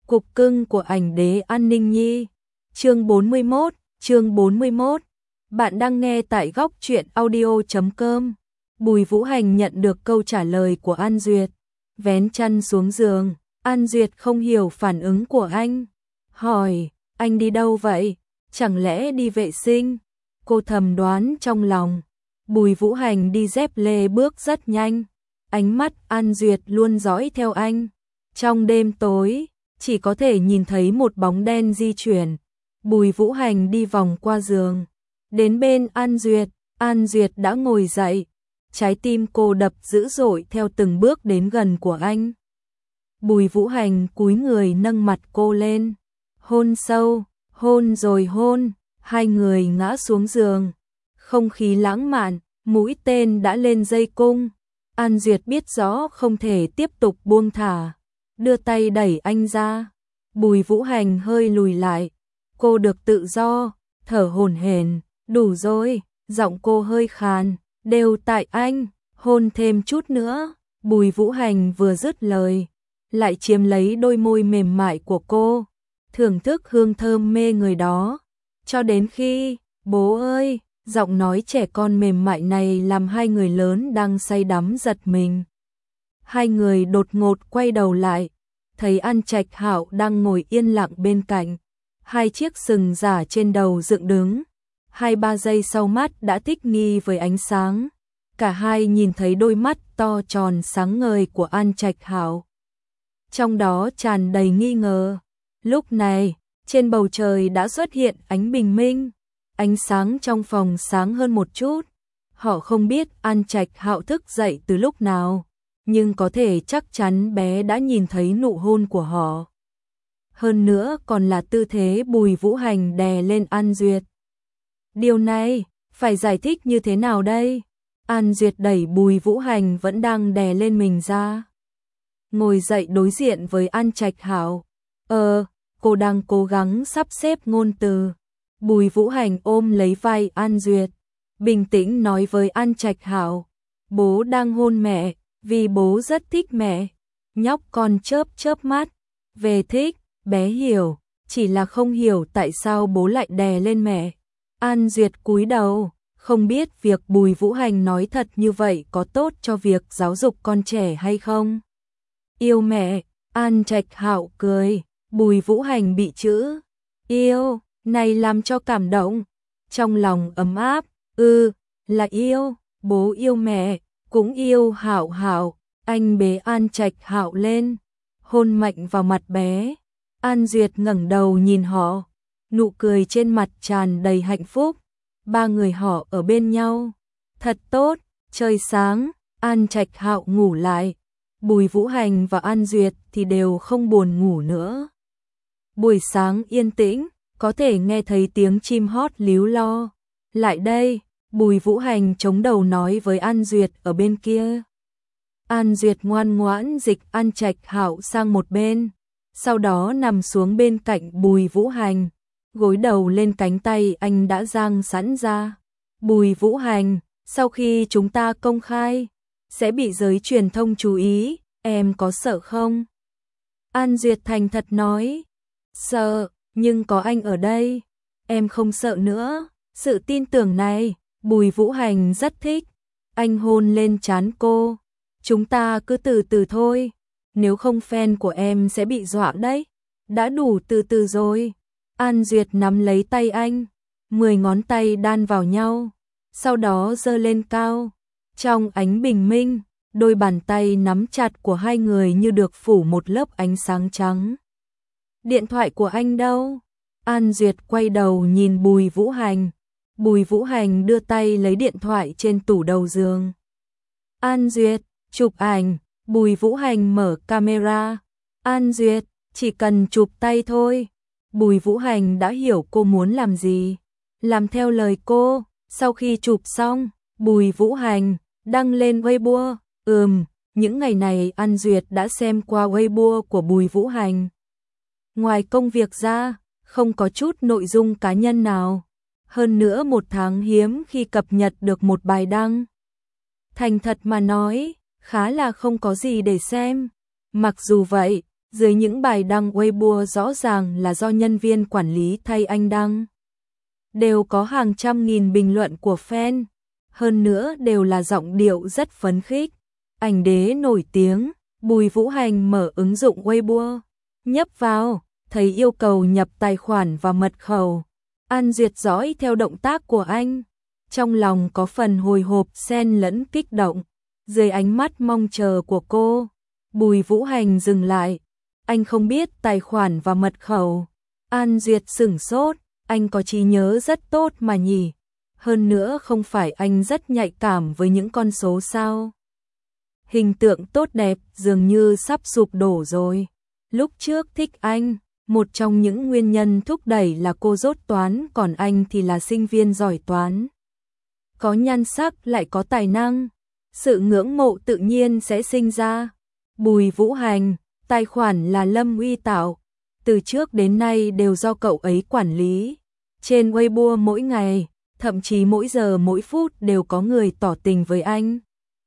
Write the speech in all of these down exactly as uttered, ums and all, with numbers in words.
Cục cưng của ảnh đế An Ninh Nhi. Chương bốn mươi mốt, chương bốn mươi mốt. Bạn đang nghe tại góc truyện audio chấm com. Bùi Vũ Hành nhận được câu trả lời của An Duyệt, vén chăn xuống giường. An Duyệt không hiểu phản ứng của anh, hỏi: "Anh đi đâu vậy? Chẳng lẽ đi vệ sinh?" Cô thầm đoán trong lòng. Bùi Vũ Hành đi dép lê bước rất nhanh, ánh mắt An Duyệt luôn dõi theo anh. Trong đêm tối, chỉ có thể nhìn thấy một bóng đen di chuyển. Bùi Vũ Hành đi vòng qua giường, đến bên An Duyệt. An Duyệt đã ngồi dậy, trái tim cô đập dữ dội theo từng bước đến gần của anh. Bùi Vũ Hành cúi người nâng mặt cô lên, hôn sâu, hôn rồi hôn, hai người ngã xuống giường. Không khí lãng mạn, mũi tên đã lên dây cung. An Duyệt biết rõ không thể tiếp tục buông thả, đưa tay đẩy anh ra. Bùi Vũ Hành hơi lùi lại, cô được tự do, thở hổn hển. "Đủ rồi." Giọng cô hơi khàn. "Đều tại anh, hôn thêm chút nữa." Bùi Vũ Hành vừa dứt lời, lại chiếm lấy đôi môi mềm mại của cô, thưởng thức hương thơm mê người đó. Cho đến khi, "Bố ơi." Giọng nói trẻ con mềm mại này làm hai người lớn đang say đắm giật mình. Hai người đột ngột quay đầu lại, thấy An Trạch Hạo đang ngồi yên lặng bên cạnh, hai chiếc sừng giả trên đầu dựng đứng. Hai ba giây sau mắt đã thích nghi với ánh sáng, cả hai nhìn thấy đôi mắt to tròn sáng ngời của An Trạch Hạo, trong đó tràn đầy nghi ngờ. Lúc này, trên bầu trời đã xuất hiện ánh bình minh, ánh sáng trong phòng sáng hơn một chút. Họ không biết An Trạch Hạo thức dậy từ lúc nào, nhưng có thể chắc chắn bé đã nhìn thấy nụ hôn của họ. Hơn nữa còn là tư thế Bùi Vũ Hành đè lên An Duyệt. Điều này, phải giải thích như thế nào đây? An Duyệt đẩy Bùi Vũ Hành vẫn đang đè lên mình ra, ngồi dậy đối diện với An Trạch Hạo. Ờ, cô đang cố gắng sắp xếp ngôn từ. Bùi Vũ Hành ôm lấy vai An Duyệt, bình tĩnh nói với An Trạch Hạo: "Bố đang hôn mẹ, vì bố rất thích mẹ." Nhóc con chớp chớp mắt. Về thích, bé hiểu, chỉ là không hiểu tại sao bố lại đè lên mẹ. An Duyệt cúi đầu, không biết việc Bùi Vũ Hành nói thật như vậy có tốt cho việc giáo dục con trẻ hay không. "Yêu mẹ." An Trạch Hạo cười. Bùi Vũ Hành bị chữ yêu này làm cho cảm động, trong lòng ấm áp. "Ừ, là yêu, bố yêu mẹ, cũng yêu Hạo Hạo." Anh bế An Trạch Hạo lên, hôn mạnh vào mặt bé. An Duyệt ngẩng đầu nhìn họ, nụ cười trên mặt tràn đầy hạnh phúc. Ba người họ ở bên nhau, thật tốt. Trời sáng, An Trạch Hạo ngủ lại. Bùi Vũ Hành và An Duyệt thì đều không buồn ngủ nữa. Buổi sáng yên tĩnh, có thể nghe thấy tiếng chim hót líu lo. "Lại đây." Bùi Vũ Hành chống đầu nói với An Duyệt ở bên kia. An Duyệt ngoan ngoãn dịch An Trạch Hạo sang một bên, sau đó nằm xuống bên cạnh Bùi Vũ Hành, gối đầu lên cánh tay anh đã dang sẵn ra. "Bùi Vũ Hành, sau khi chúng ta công khai, sẽ bị giới truyền thông chú ý, em có sợ không?" An Duyệt thành thật nói. "Sợ, nhưng có anh ở đây, em không sợ nữa." Sự tin tưởng này, Bùi Vũ Hành rất thích. Anh hôn lên trán cô. "Chúng ta cứ từ từ thôi, nếu không fan của em sẽ bị dọa đấy." "Đã đủ từ từ rồi." An Duyệt nắm lấy tay anh, mười ngón tay đan vào nhau, sau đó giơ lên cao. Trong ánh bình minh, đôi bàn tay nắm chặt của hai người như được phủ một lớp ánh sáng trắng. "Điện thoại của anh đâu?" An Duyệt quay đầu nhìn Bùi Vũ Hành. Bùi Vũ Hành đưa tay lấy điện thoại trên tủ đầu giường. "An Duyệt, chụp ảnh." Bùi Vũ Hành mở camera. "An Duyệt, chỉ cần chụp tay thôi." Bùi Vũ Hành đã hiểu cô muốn làm gì, làm theo lời cô. Sau khi chụp xong, Bùi Vũ Hành đăng lên Weibo. Ừm, những ngày này An Duyệt đã xem qua Weibo của Bùi Vũ Hành. Ngoài công việc ra, không có chút nội dung cá nhân nào. Hơn nữa một tháng hiếm khi cập nhật được một bài đăng. Thành thật mà nói, khá là không có gì để xem. Mặc dù vậy, Dưới những bài đăng Weibo rõ ràng là do nhân viên quản lý thay anh đăng, đều có hàng trăm nghìn bình luận của fan, hơn nữa đều là giọng điệu rất phấn khích. Ảnh đế nổi tiếng, Bùi Vũ Hành mở ứng dụng Weibo, nhấp vào, thấy yêu cầu nhập tài khoản và mật khẩu. An Duyệt dõi theo động tác của anh, trong lòng có phần hồi hộp xen lẫn kích động. Dưới ánh mắt mong chờ của cô, Bùi Vũ Hành dừng lại. Anh không biết tài khoản và mật khẩu. An Duyệt sửng sốt, anh có trí nhớ rất tốt mà nhỉ. Hơn nữa không phải anh rất nhạy cảm với những con số sao. Hình tượng tốt đẹp dường như sắp sụp đổ rồi. Lúc trước thích anh, một trong những nguyên nhân thúc đẩy là cô dốt toán, còn anh thì là sinh viên giỏi toán. Có nhan sắc lại có tài năng, sự ngưỡng mộ tự nhiên sẽ sinh ra. Bùi Vũ Hành, tài khoản là Lâm Uy tạo, từ trước đến nay đều do cậu ấy quản lý. Trên Weibo mỗi ngày, thậm chí mỗi giờ mỗi phút đều có người tỏ tình với anh,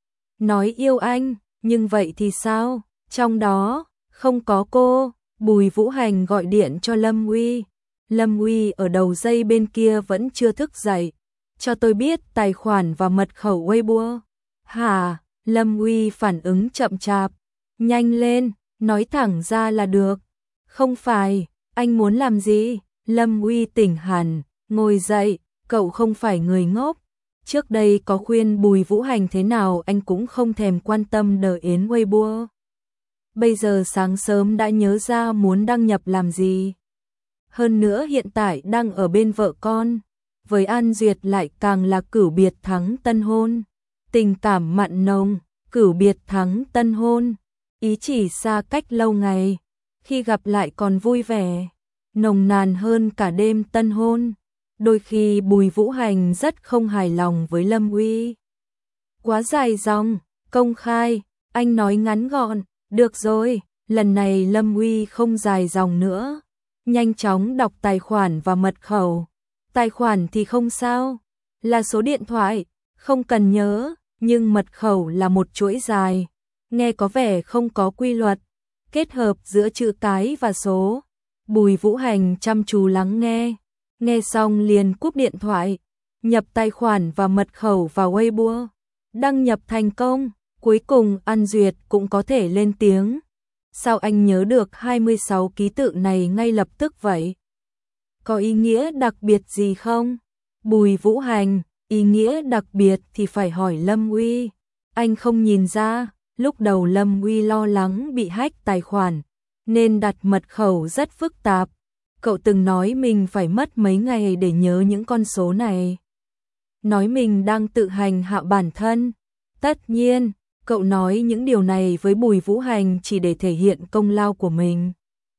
nói yêu anh, nhưng vậy thì sao? Trong đó, không có cô. Bùi Vũ Hành gọi điện cho Lâm Uy. Lâm Uy ở đầu dây bên kia vẫn chưa thức dậy. Cho tôi biết tài khoản và mật khẩu Weibo. Hả? Lâm Uy phản ứng chậm chạp. Nhanh lên, nói thẳng ra là được. Không phải, anh muốn làm gì? Lâm Uy tỉnh hẳn, ngồi dậy, cậu không phải người ngốc. Trước đây có khuyên Bùi Vũ Hành thế nào anh cũng không thèm quan tâm đờ yến Weibo. Bây giờ sáng sớm đã nhớ ra muốn đăng nhập làm gì. Hơn nữa hiện tại đang ở bên vợ con. Với An Duyệt lại càng là cửu biệt thắng tân hôn. Tình cảm mặn nồng, cửu biệt thắng tân hôn. Ý chỉ xa cách lâu ngày. Khi gặp lại còn vui vẻ, nồng nàn hơn cả đêm tân hôn. Đôi khi Bùi Vũ Hành rất không hài lòng với Lâm Uy. Quá dài dòng, công khai, anh nói ngắn gọn. Được rồi, lần này Lâm Uy không dài dòng nữa. Nhanh chóng đọc tài khoản và mật khẩu. Tài khoản thì không sao, là số điện thoại, không cần nhớ, nhưng mật khẩu là một chuỗi dài. Nghe có vẻ không có quy luật, kết hợp giữa chữ cái và số. Bùi Vũ Hành chăm chú lắng nghe, nghe xong liền cúp điện thoại, nhập tài khoản và mật khẩu vào Weibo. Đăng nhập thành công. Cuối cùng An Duyệt cũng có thể lên tiếng. Sao anh nhớ được hai mươi sáu ký tự này ngay lập tức vậy? Có ý nghĩa đặc biệt gì không? Bùi Vũ Hành, ý nghĩa đặc biệt thì phải hỏi Lâm Uy. Anh không nhìn ra, lúc đầu Lâm Uy lo lắng bị hack tài khoản, nên đặt mật khẩu rất phức tạp. Cậu từng nói mình phải mất mấy ngày để nhớ những con số này. Nói mình đang tự hành hạ bản thân. Tất nhiên, cậu nói những điều này với Bùi Vũ Hành chỉ để thể hiện công lao của mình.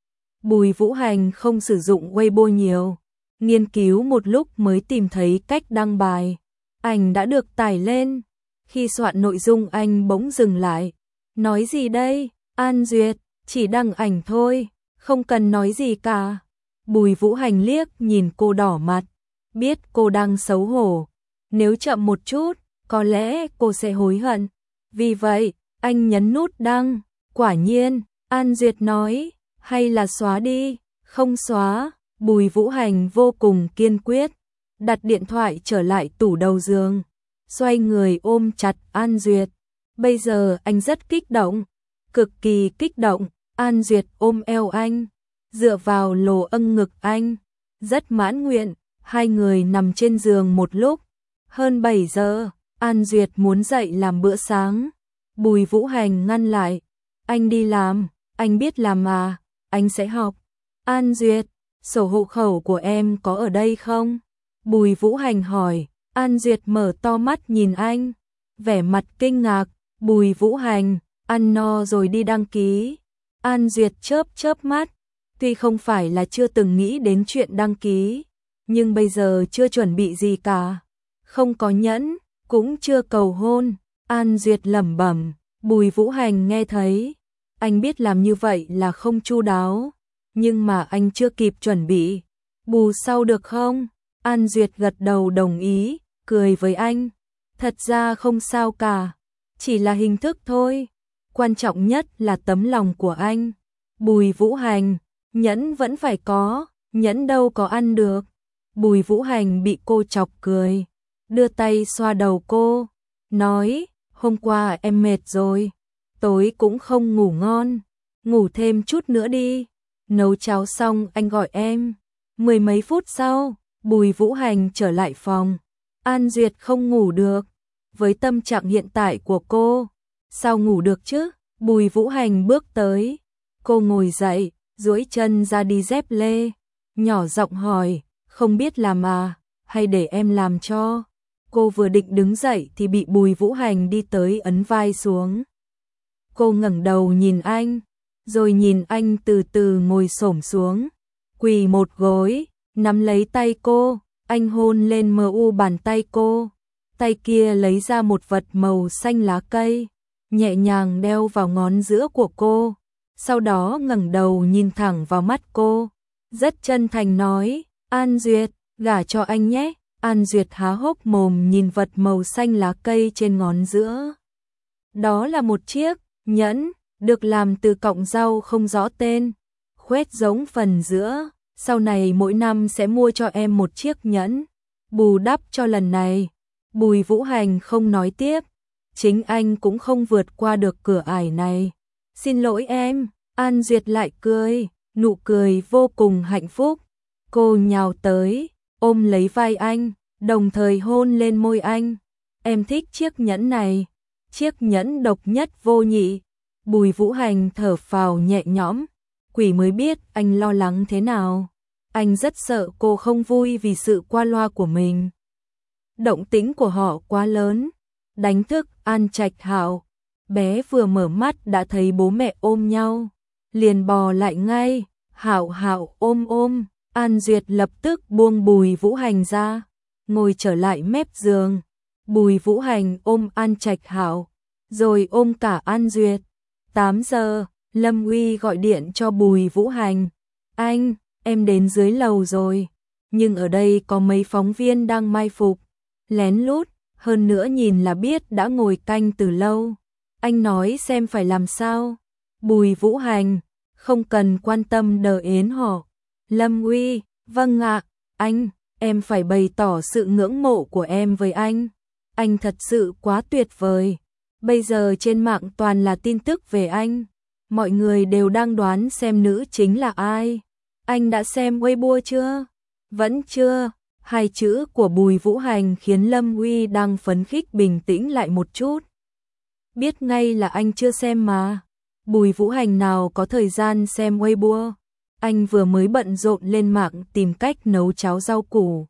Bùi Vũ Hành không sử dụng Weibo nhiều, nghiên cứu một lúc mới tìm thấy cách đăng bài. Ảnh đã được tải lên. Khi soạn nội dung anh bỗng dừng lại. Nói gì đây? An Duyệt, chỉ đăng ảnh thôi, không cần nói gì cả. Bùi Vũ Hành liếc nhìn cô đỏ mặt, biết cô đang xấu hổ. Nếu chậm một chút, có lẽ cô sẽ hối hận. Vì vậy, anh nhấn nút đăng. Quả nhiên, An Duyệt nói, hay là xóa đi. Không xóa. Bùi Vũ Hành vô cùng kiên quyết, đặt điện thoại trở lại tủ đầu giường, xoay người ôm chặt An Duyệt. Bây giờ anh rất kích động, cực kỳ kích động. An Duyệt ôm eo anh, dựa vào lồ âng ngực anh, rất mãn nguyện. Hai người nằm trên giường một lúc. Hơn bảy giờ, An Duyệt muốn dậy làm bữa sáng. Bùi Vũ Hành ngăn lại. Anh đi làm, anh biết làm mà, anh sẽ học. An Duyệt, sổ hộ khẩu của em có ở đây không? Bùi Vũ Hành hỏi. An Duyệt mở to mắt nhìn anh, vẻ mặt kinh ngạc. Bùi Vũ Hành, ăn no rồi đi đăng ký. An Duyệt chớp chớp mắt, tuy không phải là chưa từng nghĩ đến chuyện đăng ký, nhưng bây giờ chưa chuẩn bị gì cả. Không có nhẫn, cũng chưa cầu hôn. An Duyệt lẩm bẩm. Bùi Vũ Hành nghe thấy, anh biết làm như vậy là không chu đáo, nhưng mà anh chưa kịp chuẩn bị. Bù sau được không? An Duyệt gật đầu đồng ý, cười với anh. Thật ra không sao cả, chỉ là hình thức thôi. Quan trọng nhất là tấm lòng của anh. Bùi Vũ Hành, nhẫn vẫn phải có, nhẫn đâu có ăn được. Bùi Vũ Hành bị cô chọc cười, đưa tay xoa đầu cô, nói, hôm qua em mệt rồi, tối cũng không ngủ ngon, ngủ thêm chút nữa đi, nấu cháo xong anh gọi em. Mười mấy phút sau, Bùi Vũ Hành trở lại phòng, An Duyệt không ngủ được, với tâm trạng hiện tại của cô, sao ngủ được chứ? Bùi Vũ Hành bước tới, cô ngồi dậy, duỗi chân ra đi dép lê, nhỏ giọng hỏi, không biết làm à, hay để em làm cho? Cô vừa định đứng dậy thì bị Bùi Vũ Hành đi tới ấn vai xuống. Cô ngẩng đầu nhìn anh, rồi nhìn anh từ từ ngồi xổm xuống, quỳ một gối, nắm lấy tay cô, anh hôn lên mờ u bàn tay cô, tay kia lấy ra một vật màu xanh lá cây, nhẹ nhàng đeo vào ngón giữa của cô, sau đó ngẩng đầu nhìn thẳng vào mắt cô, rất chân thành nói, An Duyệt, gả cho anh nhé. An Duyệt há hốc mồm nhìn vật màu xanh lá cây trên ngón giữa. Đó là một chiếc nhẫn, được làm từ cọng rau không rõ tên, khoét giống phần giữa, sau này mỗi năm sẽ mua cho em một chiếc nhẫn, bù đắp cho lần này. Bùi Vũ Hành không nói tiếp, chính anh cũng không vượt qua được cửa ải này. Xin lỗi em, An Duyệt lại cười, nụ cười vô cùng hạnh phúc. Cô nhào tới, ôm lấy vai anh, đồng thời hôn lên môi anh. Em thích chiếc nhẫn này, chiếc nhẫn độc nhất vô nhị. Bùi Vũ Hành thở phào nhẹ nhõm, quỷ mới biết anh lo lắng thế nào. Anh rất sợ cô không vui vì sự qua loa của mình. Động tĩnh của họ quá lớn, đánh thức An Trạch Hạo. Bé vừa mở mắt đã thấy bố mẹ ôm nhau, liền bò lại ngay. Hạo Hạo ôm ôm. An Duyệt lập tức buông Bùi Vũ Hành ra, ngồi trở lại mép giường. Bùi Vũ Hành ôm An Trạch Hạo, rồi ôm cả An Duyệt. tám giờ, Lâm Uy gọi điện cho Bùi Vũ Hành. Anh, em đến dưới lầu rồi, nhưng ở đây có mấy phóng viên đang mai phục, lén lút, hơn nữa nhìn là biết đã ngồi canh từ lâu. Anh nói xem phải làm sao. Bùi Vũ Hành, không cần quan tâm đờ yến họ. Lâm Uy, vâng ạ, anh, em phải bày tỏ sự ngưỡng mộ của em với anh. Anh thật sự quá tuyệt vời. Bây giờ trên mạng toàn là tin tức về anh. Mọi người đều đang đoán xem nữ chính là ai. Anh đã xem Weibo chưa? Vẫn chưa. Hai chữ của Bùi Vũ Hành khiến Lâm Uy đang phấn khích bình tĩnh lại một chút. Biết ngay là anh chưa xem mà. Bùi Vũ Hành nào có thời gian xem Weibo. Anh vừa mới bận rộn lên mạng tìm cách nấu cháo rau củ,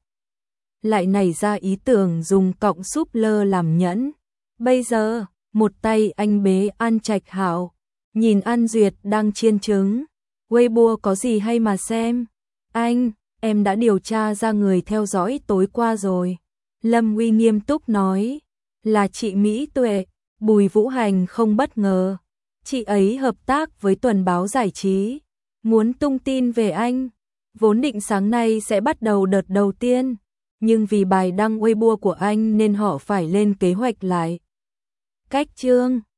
lại nảy ra ý tưởng dùng cọng súp lơ làm nhẫn. Bây giờ, một tay anh bế An Trạch Hạo, nhìn An Duyệt đang chiên trứng. Weibo có gì hay mà xem? Anh, em đã điều tra ra người theo dõi tối qua rồi. Lâm Uy nghiêm túc nói, là chị Mỹ Tuệ. Bùi Vũ Hành không bất ngờ. Chị ấy hợp tác với tuần báo giải trí, muốn tung tin về anh. Vốn định sáng nay sẽ bắt đầu đợt đầu tiên, nhưng vì bài đăng Weibo của anh nên họ phải lên kế hoạch lại. Cách chương